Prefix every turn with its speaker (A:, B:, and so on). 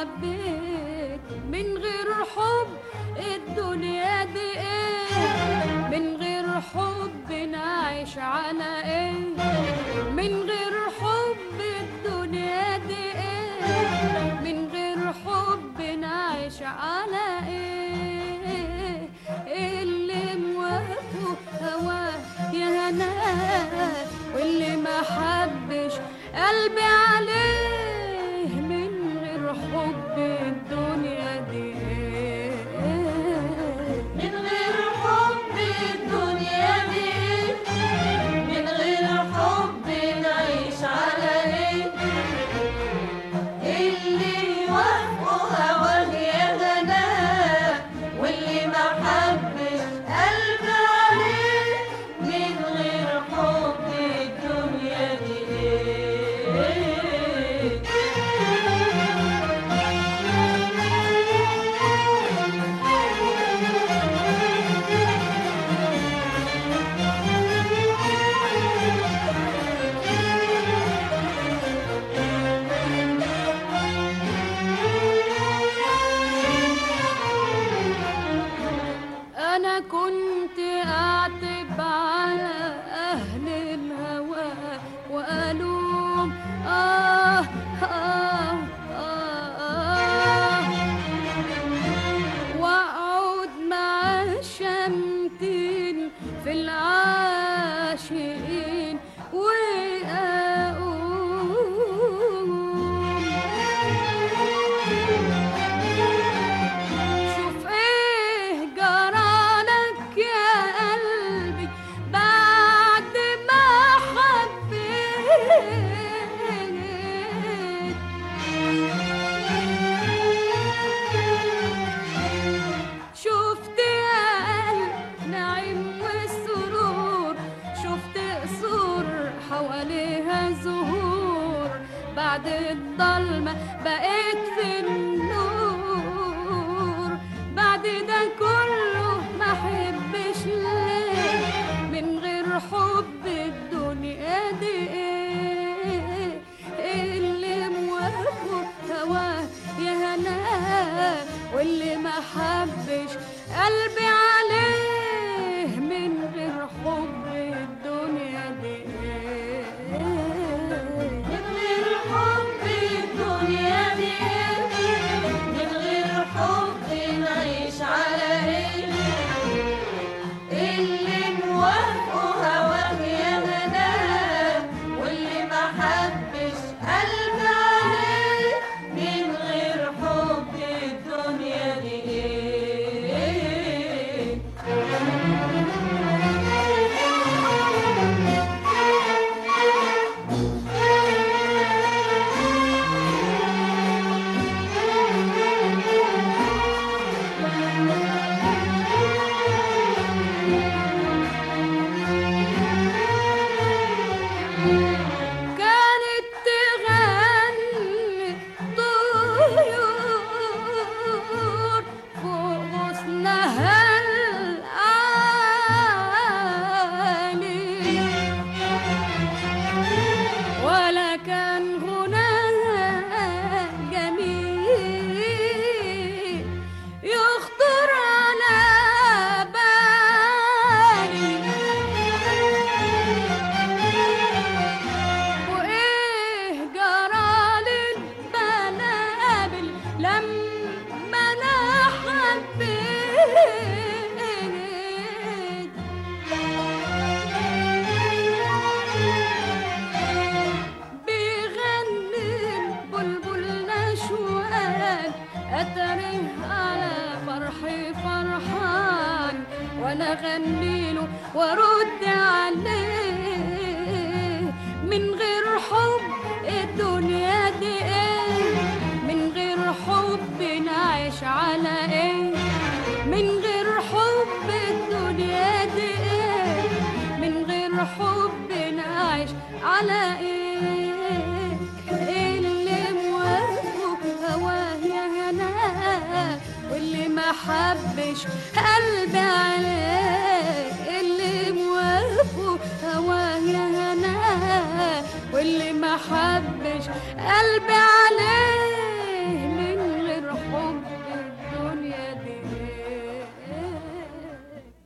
A: حبيت من غير حب الدنيا دي ايه؟ من غير حب نعيش على ايه؟ من غير حب الدنيا دي ايه؟ من غير حب نعيش على ايه؟ اللي موافقه هواه يا هناه، واللي ما حبش قلبي عليه من غير حب الدنيا دي.
B: من غير حب الدنيا دي، من غير حب نعيش على ايه؟ اللي يوافقه هواه يا هناه، واللي ما حبش قلبي عليه من غير حب الدنيا دي.
A: أنا كنت أعتب على أهل الهوى وألوم وأقعد مع الشمتين في العاشقين شوف ايه جرالك يا قلبي بعد ما حبيت. شفت يا قلب نعيم والسرور، شفت قصور حواليها زهور، بعد الضلمة بقيت في النور. بعد ده كله ما احبش ليه؟ من غير حب الدنيا دي ايه؟ اللي موافقه هواه يا هناه، واللي ما حبش قلبي عليه من غير حب الدنيا دي ايه؟
B: من غير حب الدنيا دي، من غير حب نعيش على ايه؟ اللي موافقه هواه يا هناه، واللي ما حبش قلبي عليه من غير حب الدنيا دي.
A: كانت تغني طيور فوق غصنها العالي، ولا كان غناها جميل يخطر على بالي. وإيه جرى للبلابل لما أنا حبيت؟ بيغني البلبل نشوان أتريه على فرحي فرحان، وأنا أغنيله وأرد عليه. من غير حب الدنيا دي ايه؟ من غير حب نعيش على ايه؟ من غير حب الدنيا دي ايه؟ من غير حب نعيش على ايه؟ اللي موافقه هواه يا هناه، واللي ما حبش قلبي عليه. اللي موافقه هواه يا هناه، واللي ما حبش قلبي عليه